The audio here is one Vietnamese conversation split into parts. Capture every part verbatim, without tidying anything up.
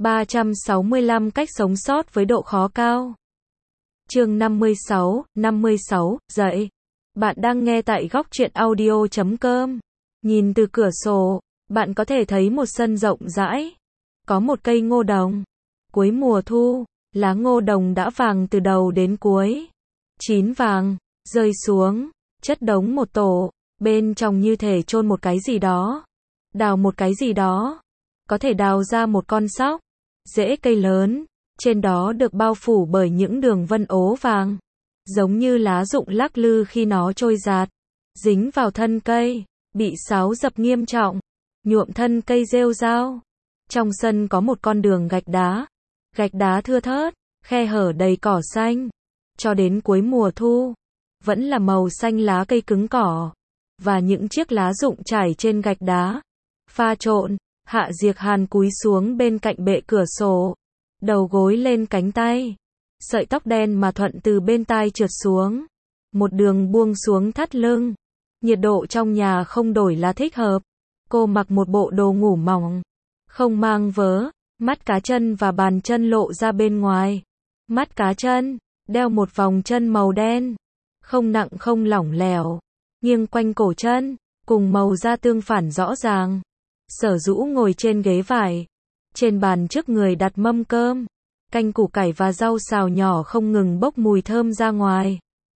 ba trăm sáu mươi lăm cách sống sót với độ khó cao. Chương năm mươi sáu, năm mươi sáu, dậy. Bạn đang nghe tại góc truyện audio chấm com. Nhìn từ cửa sổ, bạn có thể thấy một sân rộng rãi. Có một cây ngô đồng. Cuối mùa thu, lá ngô đồng đã vàng từ đầu đến cuối. Chín vàng, rơi xuống, chất đống một tổ, bên trong như thể chôn một cái gì đó. Đào một cái gì đó. Có thể đào ra một con sóc. Rễ cây lớn, trên đó được bao phủ bởi những đường vân ố vàng. Giống như lá rụng lắc lư khi nó trôi giạt. Dính vào thân cây, bị sáo dập nghiêm trọng. Nhuộm thân cây rêu rao. Trong sân có một con đường gạch đá. Gạch đá thưa thớt, khe hở đầy cỏ xanh. Cho đến cuối mùa thu, vẫn là màu xanh lá cây cứng cỏ. Và những chiếc lá rụng trải trên gạch đá. Pha trộn, Hạ Diệc Hàn cúi xuống bên cạnh bệ cửa sổ. Đầu gối lên cánh tay. Sợi tóc đen mà thuận từ bên tai trượt xuống. Một đường buông xuống thắt lưng. Nhiệt độ trong nhà không đổi là thích hợp. Cô mặc một bộ đồ ngủ mỏng. Không mang vớ, mắt cá chân và bàn chân lộ ra bên ngoài. Mắt cá chân, đeo một vòng chân màu đen. Không nặng không lỏng lẻo. Nghiêng quanh cổ chân, cùng màu da tương phản rõ ràng. Sở Dũ ngồi trên ghế vải. Trên bàn trước người đặt mâm cơm. Canh củ cải và rau xào nhỏ không ngừng bốc mùi thơm ra ngoài.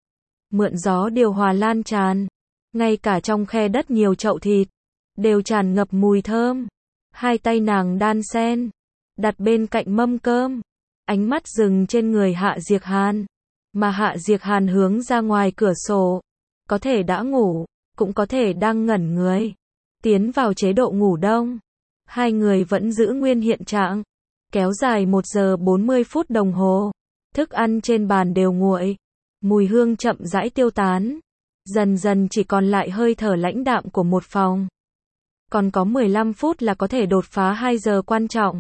Mượn gió điều hòa lan tràn. Ngay cả trong khe đất nhiều chậu thịt, đều tràn ngập mùi thơm. Hai tay nàng đan sen, đặt bên cạnh mâm cơm. Ánh mắt dừng trên người Hạ Diệc Hàn. Mà Hạ Diệc Hàn hướng ra ngoài cửa sổ. Có thể đã ngủ, cũng có thể đang ngẩn người. Tiến vào chế độ ngủ đông. Hai người vẫn giữ nguyên hiện trạng. Kéo dài một giờ bốn mươi phút đồng hồ. Thức ăn trên bàn đều nguội. Mùi hương chậm rãi tiêu tán. Dần dần chỉ còn lại hơi thở lãnh đạm của một phòng. Còn có mười lăm phút là có thể đột phá hai giờ quan trọng.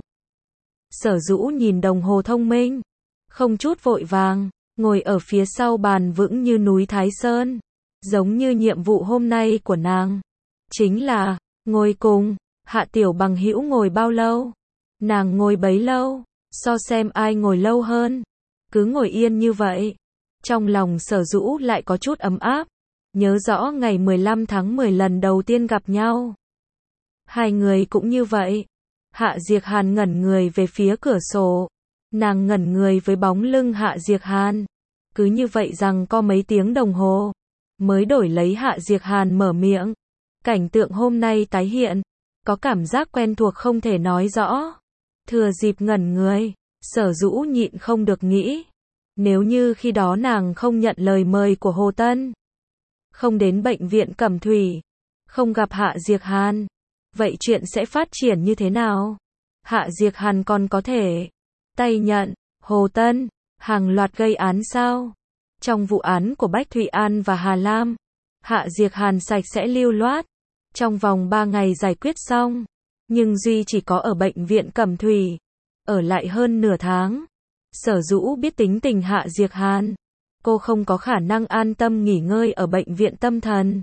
Sở Dũ nhìn đồng hồ thông minh. Không chút vội vàng. Ngồi ở phía sau bàn vững như núi Thái Sơn. Giống như nhiệm vụ hôm nay của nàng. Chính là, ngồi cùng, Hạ Tiểu Bằng hữu ngồi bao lâu? Nàng ngồi bấy lâu, so xem ai ngồi lâu hơn. Cứ ngồi yên như vậy. Trong lòng Sở Dũ lại có chút ấm áp. Nhớ rõ ngày mười lăm tháng mười lần đầu tiên gặp nhau. Hai người cũng như vậy. Hạ Diệc Hàn ngẩn người về phía cửa sổ. Nàng ngẩn người với bóng lưng Hạ Diệc Hàn. Cứ như vậy rằng có mấy tiếng đồng hồ. Mới đổi lấy Hạ Diệc Hàn mở miệng. Cảnh tượng hôm nay tái hiện. Có cảm giác quen thuộc không thể nói rõ. Thừa dịp ngẩn người, Sở Dũ nhịn không được nghĩ. Nếu như khi đó nàng không nhận lời mời của Hồ Tân. Không đến bệnh viện Cẩm Thủy. Không gặp Hạ Diệc Hàn. Vậy chuyện sẽ phát triển như thế nào? Hạ Diệc Hàn còn có thể tay nhận Hồ Tân hàng loạt gây án sao? Trong vụ án của Bách Thụy An và Hà Lam, Hạ Diệc Hàn sạch sẽ lưu loát. Trong vòng ba ngày giải quyết xong. Nhưng duy chỉ có ở bệnh viện Cẩm Thủy. Ở lại hơn nửa tháng. Sở Dũ biết tính tình Hạ Diệc Hàn. Cô không có khả năng an tâm nghỉ ngơi ở bệnh viện tâm thần.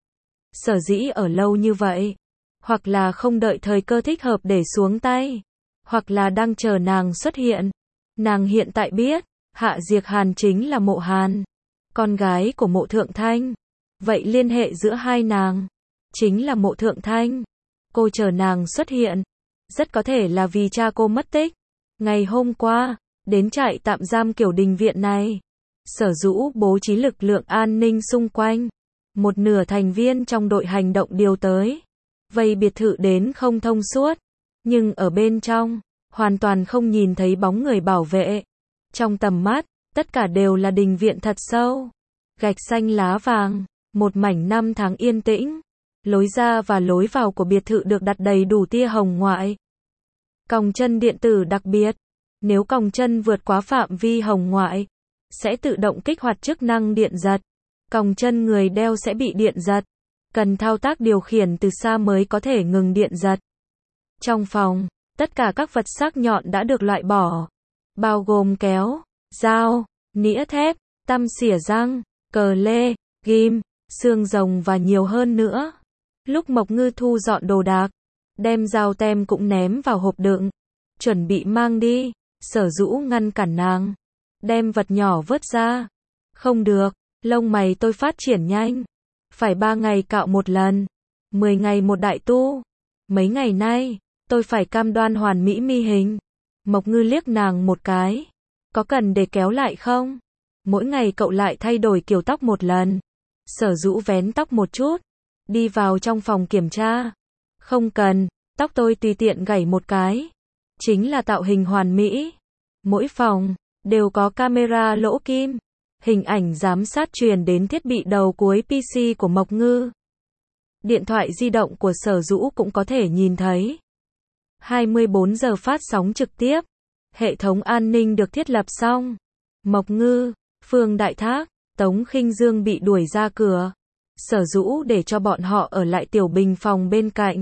Sở dĩ ở lâu như vậy. Hoặc là không đợi thời cơ thích hợp để xuống tay. Hoặc là đang chờ nàng xuất hiện. Nàng hiện tại biết. Hạ Diệc Hàn chính là Mộ Hàn. Con gái của Mộ Thượng Thanh. Vậy liên hệ giữa hai nàng. Chính là Mộ Thượng Thanh. Cô chờ nàng xuất hiện. Rất có thể là vì cha cô mất tích. Ngày hôm qua, đến trại tạm giam Kiểu Đình viện này. Sở Dũ bố trí lực lượng an ninh xung quanh. Một nửa thành viên trong đội hành động điều tới. Vây biệt thự đến không thông suốt. Nhưng ở bên trong, hoàn toàn không nhìn thấy bóng người bảo vệ. Trong tầm mắt, tất cả đều là đình viện thật sâu. Gạch xanh lá vàng. Một mảnh năm tháng yên tĩnh. Lối ra và lối vào của biệt thự được đặt đầy đủ tia hồng ngoại. Còng chân điện tử đặc biệt. Nếu còng chân vượt quá phạm vi hồng ngoại, sẽ tự động kích hoạt chức năng điện giật. Còng chân người đeo sẽ bị điện giật. Cần thao tác điều khiển từ xa mới có thể ngừng điện giật. Trong phòng, tất cả các vật sắc nhọn đã được loại bỏ. Bao gồm kéo, dao, nĩa thép, tăm xỉa răng, cờ lê, ghim, xương rồng và nhiều hơn nữa. Lúc Mộc Ngư thu dọn đồ đạc, đem dao tem cũng ném vào hộp đựng. chuẩn bị mang đi. Sở Dũ ngăn cản nàng, đem vật nhỏ vớt ra. Không được, lông mày tôi phát triển nhanh. Phải ba ngày cạo một lần, mười ngày một đại tu. Mấy ngày nay, tôi phải cam đoan hoàn mỹ mi hình. Mộc Ngư liếc nàng một cái. Có cần để kéo lại không? Mỗi ngày cậu lại thay đổi kiểu tóc một lần. Sở Dũ vén tóc một chút, đi vào trong phòng kiểm tra. Không cần, tóc tôi tùy tiện gảy một cái. Chính là tạo hình hoàn mỹ. Mỗi phòng, đều có camera lỗ kim. Hình ảnh giám sát truyền đến thiết bị đầu cuối pê xê của Mộc Ngư. Điện thoại di động của Sở Dũ cũng có thể nhìn thấy. hai mươi bốn giờ phát sóng trực tiếp. Hệ thống an ninh được thiết lập xong. Mộc Ngư, Phương Đại Thác, Tống Khinh Dương bị đuổi ra cửa. Sở Dũ để cho bọn họ ở lại tiểu bình phòng bên cạnh.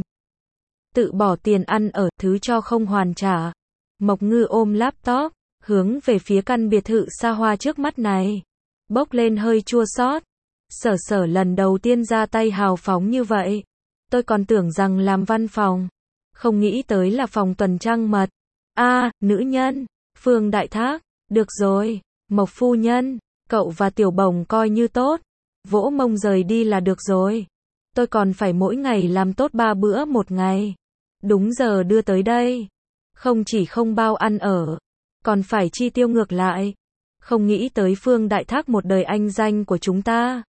Tự bỏ tiền ăn ở, thứ cho không hoàn trả. Mộc Ngư ôm laptop, hướng về phía căn biệt thự xa hoa trước mắt này. Bốc lên hơi chua xót. Sở Sở lần đầu tiên ra tay hào phóng như vậy. Tôi còn tưởng rằng làm văn phòng. Không nghĩ tới là phòng tuần trăng mật. A, à, nữ nhân. Phương Đại Thác. Được rồi, Mộc phu nhân. Cậu và Tiểu Bồng coi như tốt. Vỗ mông rời đi là được rồi. Tôi còn phải mỗi ngày làm tốt ba bữa một ngày. Đúng giờ đưa tới đây. Không chỉ không bao ăn ở, còn phải chi tiêu ngược lại. Không nghĩ tới Phương Đại Thác một đời anh danh của chúng ta.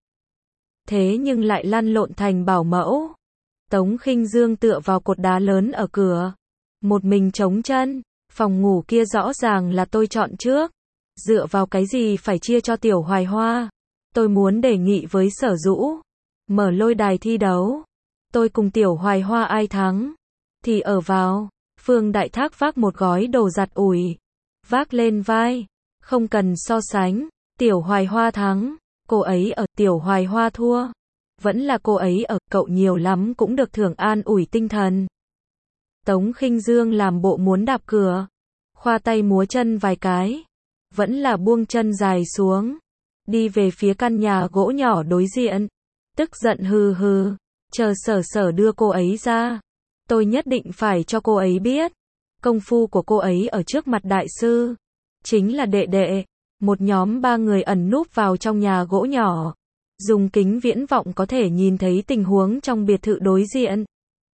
Thế nhưng lại lăn lộn thành bảo mẫu. Tống Khinh Dương tựa vào cột đá lớn ở cửa. Một mình chống chân. Phòng ngủ kia rõ ràng là tôi chọn trước. Dựa vào cái gì phải chia cho Tiểu Hoài Hoa. Tôi muốn đề nghị với Sở Dũ. Mở lôi đài thi đấu. Tôi cùng Tiểu Hoài Hoa ai thắng thì ở vào. Phương Đại Thác vác một gói đồ giặt ủi. Vác lên vai. Không cần so sánh. Tiểu Hoài Hoa thắng. Cô ấy ở, Tiểu Hoài Hoa thua. Vẫn là cô ấy ở, cậu nhiều lắm cũng được thưởng an ủi tinh thần. Tống Khinh Dương làm bộ muốn đạp cửa. Khoa tay múa chân vài cái. Vẫn là buông chân dài xuống. Đi về phía căn nhà gỗ nhỏ đối diện. Tức giận hừ hừ. Chờ Sở Sở đưa cô ấy ra. Tôi nhất định phải cho cô ấy biết. Công phu của cô ấy ở trước mặt đại sư. Chính là đệ đệ. Một nhóm ba người ẩn núp vào trong nhà gỗ nhỏ. Dùng kính viễn vọng có thể nhìn thấy tình huống trong biệt thự đối diện.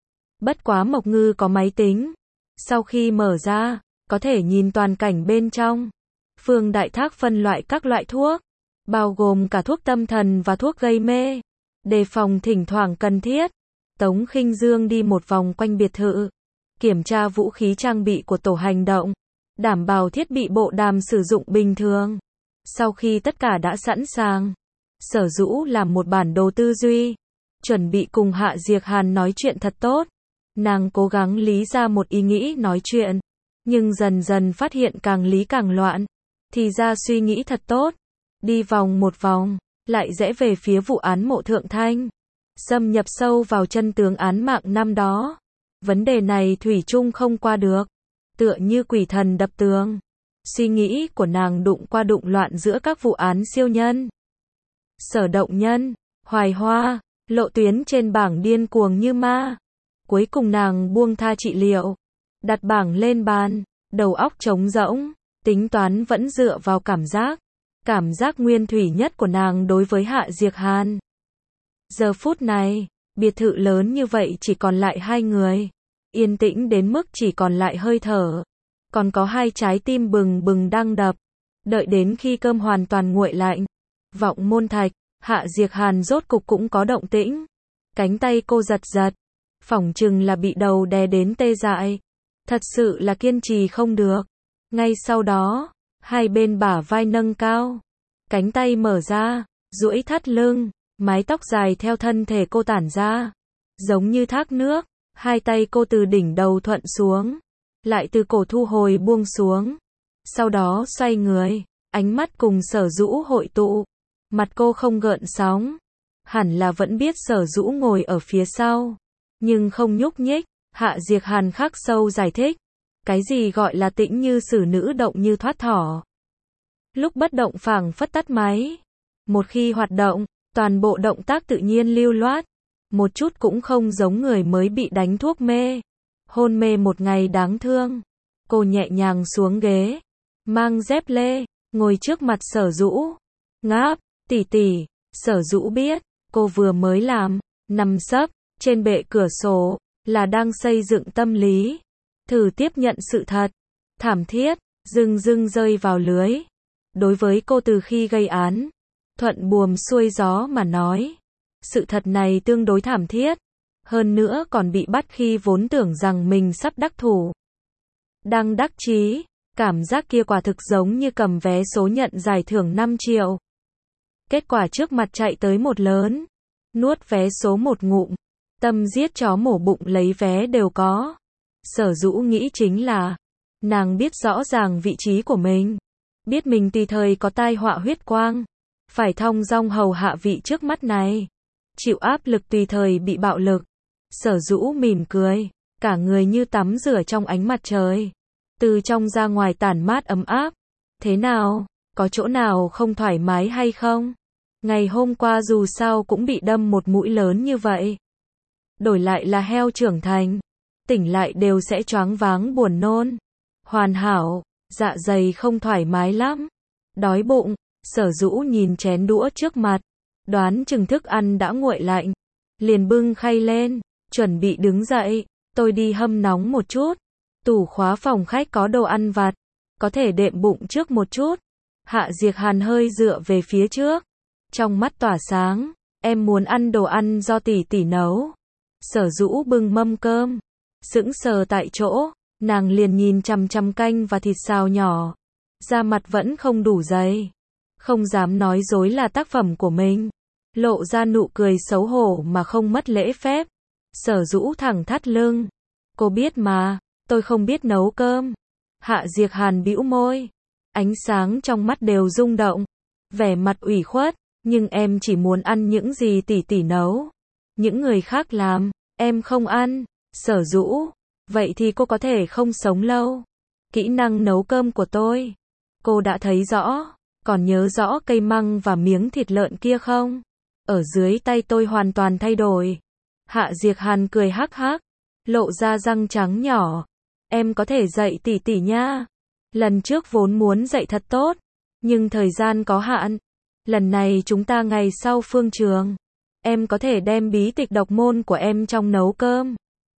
Bất quá Mộc Ngư có máy tính. Sau khi mở ra, có thể nhìn toàn cảnh bên trong. Phương Đại Thác phân loại các loại thuốc. Bao gồm cả thuốc tâm thần và thuốc gây mê. Đề phòng thỉnh thoảng cần thiết. Tống Khinh Dương đi một vòng quanh biệt thự. Kiểm tra vũ khí trang bị của tổ hành động. Đảm bảo thiết bị bộ đàm sử dụng bình thường. Sau khi tất cả đã sẵn sàng, Sở Dũ làm một bản đồ tư duy. Chuẩn bị cùng Hạ Diệc Hàn nói chuyện thật tốt. Nàng cố gắng lý ra một ý nghĩ nói chuyện. Nhưng dần dần phát hiện càng lý càng loạn. Thì ra suy nghĩ thật tốt. Đi vòng một vòng, lại rẽ về phía vụ án Mộ Thượng Thanh. Xâm nhập sâu vào chân tướng án mạng năm đó. Vấn đề này thủy chung không qua được. Tựa như quỷ thần đập tường. Suy nghĩ của nàng đụng qua đụng loạn giữa các vụ án siêu nhân. Sở Động Nhân, Hoài Hoa, lộ tuyến trên bảng điên cuồng như ma. Cuối cùng nàng buông tha trị liệu. Đặt bảng lên bàn, đầu óc trống rỗng. Tính toán vẫn dựa vào cảm giác. Cảm giác nguyên thủy nhất của nàng đối với Hạ Diệc Hàn. Giờ phút này, biệt thự lớn như vậy chỉ còn lại hai người. Yên tĩnh đến mức chỉ còn lại hơi thở. Còn có hai trái tim bừng bừng đang đập. Đợi đến khi cơm hoàn toàn nguội lạnh. Vọng Môn Thạch, Hạ Diệc Hàn rốt cục cũng có động tĩnh. Cánh tay cô giật giật. Phỏng chừng là bị đầu đè đến tê dại. Thật sự là kiên trì không được. Ngay sau đó, hai bên bả vai nâng cao. Cánh tay mở ra, duỗi thắt lưng. Mái tóc dài theo thân thể cô tản ra. Giống như thác nước. Hai tay cô từ đỉnh đầu thuận xuống. Lại từ cổ thu hồi buông xuống. Sau đó xoay người. Ánh mắt cùng Sở Dũ hội tụ. Mặt cô không gợn sóng. Hẳn là vẫn biết Sở Dũ ngồi ở phía sau. Nhưng không nhúc nhích. Hạ Diệc Hàn khắc sâu giải thích. Cái gì gọi là tĩnh như xử nữ động như thoát thỏ. Lúc bất động phảng phất tắt máy. Một khi hoạt động, toàn bộ động tác tự nhiên lưu loát. Một chút cũng không giống người mới bị đánh thuốc mê. Hôn mê một ngày đáng thương. Cô nhẹ nhàng xuống ghế, mang dép lê, ngồi trước mặt Sở Dũ. Ngáp, tỷ tỷ, Sở Dũ biết, cô vừa mới làm, nằm sấp, trên bệ cửa sổ, là đang xây dựng tâm lý. Thử tiếp nhận sự thật, thảm thiết, dưng dưng rơi vào lưới. Đối với cô từ khi gây án, thuận buồm xuôi gió mà nói. Sự thật này tương đối thảm thiết. Hơn nữa còn bị bắt khi vốn tưởng rằng mình sắp đắc thủ. Đang đắc chí, cảm giác kia quả thực giống như cầm vé số nhận giải thưởng năm triệu. Kết quả trước mặt chạy tới một lớn, nuốt vé số một ngụm, tâm giết chó mổ bụng lấy vé đều có. Sở Dũ nghĩ chính là, nàng biết rõ ràng vị trí của mình, biết mình tùy thời có tai họa huyết quang, phải thong dong hầu hạ vị trước mắt này, chịu áp lực tùy thời bị bạo lực. Sở Dũ mỉm cười, cả người như tắm rửa trong ánh mặt trời, từ trong ra ngoài tản mát ấm áp. Thế nào, có chỗ nào không thoải mái hay không? Ngày hôm qua dù sao cũng bị đâm một mũi lớn như vậy. Đổi lại là heo trưởng thành, tỉnh lại đều sẽ choáng váng buồn nôn. Hoàn hảo, dạ dày không thoải mái lắm. Đói bụng, Sở Dũ nhìn chén đũa trước mặt, đoán chừng thức ăn đã nguội lạnh, liền bưng khay lên, chuẩn bị đứng dậy. Tôi đi hâm nóng một chút, tủ khóa phòng khách có đồ ăn vặt, có thể đệm bụng trước một chút. Hạ Diệc Hàn hơi dựa về phía trước, trong mắt tỏa sáng. Em muốn ăn đồ ăn do tỷ tỷ nấu. Sở Dũ bưng mâm cơm, sững sờ tại chỗ, nàng liền nhìn chằm chằm canh và thịt xào nhỏ, da mặt vẫn không đủ dày, không dám nói dối là tác phẩm của mình, lộ ra nụ cười xấu hổ mà không mất lễ phép. Sở Dũ thẳng thắt lưng, cô biết mà, tôi không biết nấu cơm. Hạ Diệc Hàn bĩu môi, ánh sáng trong mắt đều rung động, vẻ mặt ủy khuất, nhưng em chỉ muốn ăn những gì tỷ tỷ nấu. Những người khác làm, em không ăn. Sở Dũ, vậy thì cô có thể không sống lâu. Kỹ năng nấu cơm của tôi, cô đã thấy rõ, còn nhớ rõ cây măng và miếng thịt lợn kia không? Ở dưới tay tôi hoàn toàn thay đổi. Hạ Diệc Hàn cười hắc hắc, lộ ra răng trắng nhỏ. Em có thể dạy tỷ tỷ nha. Lần trước vốn muốn dạy thật tốt, nhưng thời gian có hạn. Lần này chúng ta ngày sau phương trường. Em có thể đem bí tịch độc môn của em trong nấu cơm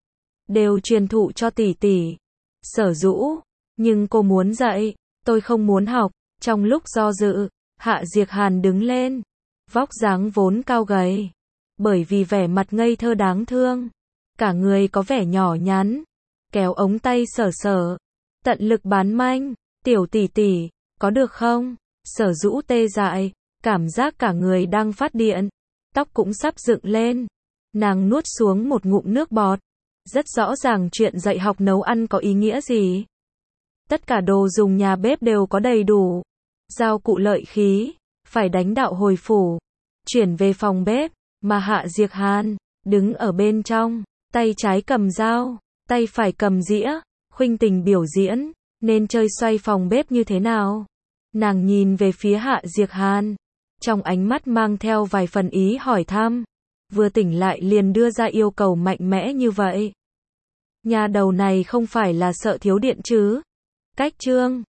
đều truyền thụ cho tỷ tỷ. Sở Dũ, nhưng cô muốn dạy, tôi không muốn học. Trong lúc do dự, Hạ Diệc Hàn đứng lên, vóc dáng vốn cao gầy, bởi vì vẻ mặt ngây thơ đáng thương, cả người có vẻ nhỏ nhắn, kéo ống tay Sở Sở, tận lực bán manh. Tiểu tỷ tỷ, có được không? Sở Dũ tê dại, cảm giác cả người đang phát điện, tóc cũng sắp dựng lên. Nàng nuốt xuống một ngụm nước bọt, rất rõ ràng chuyện dạy học nấu ăn có ý nghĩa gì. Tất cả đồ dùng nhà bếp đều có đầy đủ, dao cụ lợi khí, phải đánh đạo hồi phủ, chuyển về phòng bếp, mà Hạ Diệc Hàn đứng ở bên trong, tay trái cầm dao, tay phải cầm dĩa, khuynh tình biểu diễn, nên chơi xoay phòng bếp như thế nào. Nàng nhìn về phía Hạ Diệc Hàn, trong ánh mắt mang theo vài phần ý hỏi thăm, vừa tỉnh lại liền đưa ra yêu cầu mạnh mẽ như vậy. Nhà đầu này không phải là sợ thiếu điện chứ? Cách chương